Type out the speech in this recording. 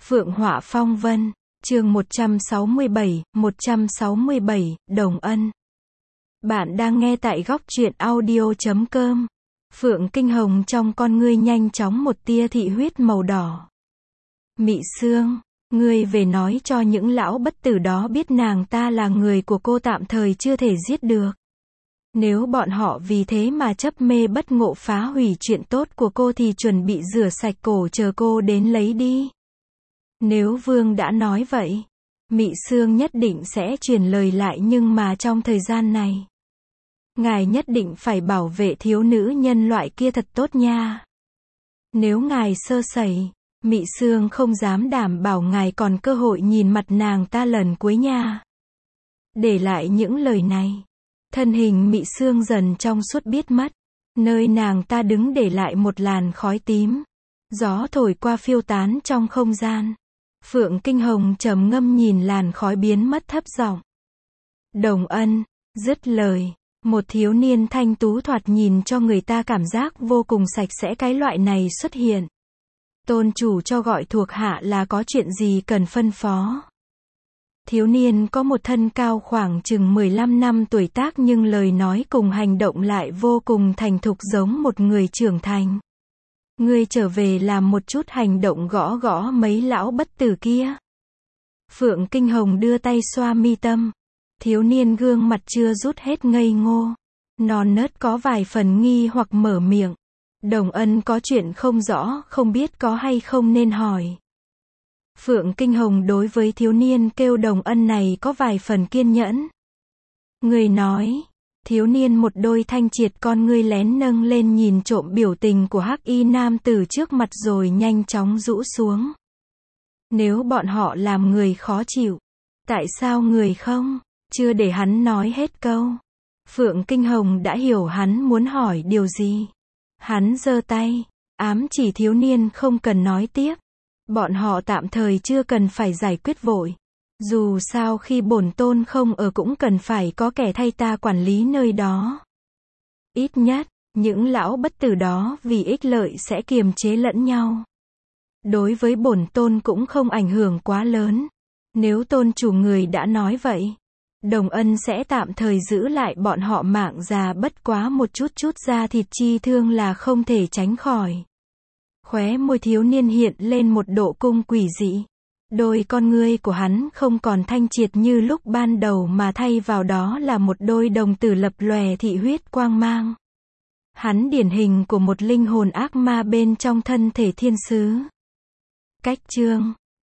Phượng Họa Phong Vân, chương 167, Đồng Ân. Bạn đang nghe tại góc truyện audio.com. Phượng Kinh Hồng trong con ngươi nhanh chóng một tia thị huyết màu đỏ. Mị Sương, ngươi về nói cho những lão bất tử đó biết nàng ta là người của cô tạm thời chưa thể giết được. Nếu bọn họ vì thế mà chấp mê bất ngộ phá hủy chuyện tốt của cô thì chuẩn bị rửa sạch cổ chờ cô đến lấy đi. Nếu Vương đã nói vậy, Mị Sương nhất định sẽ truyền lời lại, nhưng mà trong thời gian này, ngài nhất định phải bảo vệ thiếu nữ nhân loại kia thật tốt nha. Nếu ngài sơ sẩy, Mị Sương không dám đảm bảo ngài còn cơ hội nhìn mặt nàng ta lần cuối nha. Để lại những lời này, thân hình Mị Sương dần trong suốt biết mất. Nơi nàng ta đứng để lại một làn khói tím. Gió thổi qua phiêu tán trong không gian. Phượng Kinh Hồng trầm ngâm nhìn làn khói biến mất, thấp giọng. Đồng Ân, dứt lời, một thiếu niên thanh tú thoạt nhìn cho người ta cảm giác vô cùng sạch sẽ cái loại này xuất hiện. Tôn chủ cho gọi thuộc hạ là có chuyện gì cần phân phó. Thiếu niên có một thân cao khoảng chừng 15 năm tuổi tác, nhưng lời nói cùng hành động lại vô cùng thành thục giống một người trưởng thành. Ngươi trở về làm một chút hành động gõ gõ mấy lão bất tử kia. Phượng Kinh Hồng đưa tay xoa mi tâm. Thiếu niên gương mặt chưa rút hết ngây ngô, non nớt có vài phần nghi hoặc mở miệng. Đồng Ân có chuyện không rõ, không biết có hay không nên hỏi. Phượng Kinh Hồng đối với thiếu niên kêu Đồng Ân này có vài phần kiên nhẫn. Người nói. Thiếu niên một đôi thanh triệt con ngươi lén nâng lên nhìn trộm biểu tình của hắc y nam tử trước mặt rồi nhanh chóng rũ xuống. Nếu bọn họ làm người khó chịu, tại sao người không? Chưa để hắn nói hết câu, Phượng Kinh Hồng đã hiểu hắn muốn hỏi điều gì. Hắn giơ tay, ám chỉ thiếu niên không cần nói tiếp. Bọn họ tạm thời chưa cần phải giải quyết vội. Dù sao khi bổn tôn không ở cũng cần phải có kẻ thay ta quản lý nơi đó. Ít nhất, những lão bất tử đó vì ích lợi sẽ kiềm chế lẫn nhau. Đối với bổn tôn cũng không ảnh hưởng quá lớn. Nếu tôn chủ người đã nói vậy, Đồng Ân sẽ tạm thời giữ lại bọn họ mạng già, bất quá một chút da thịt chi thương là không thể tránh khỏi. Khóe môi thiếu niên hiện lên một độ cung quỷ dị. Đôi con ngươi của hắn không còn thanh triệt như lúc ban đầu mà thay vào đó là một đôi đồng tử lập lòe thị huyết quang mang. Hắn điển hình của một linh hồn ác ma bên trong thân thể thiên sứ. Cách chương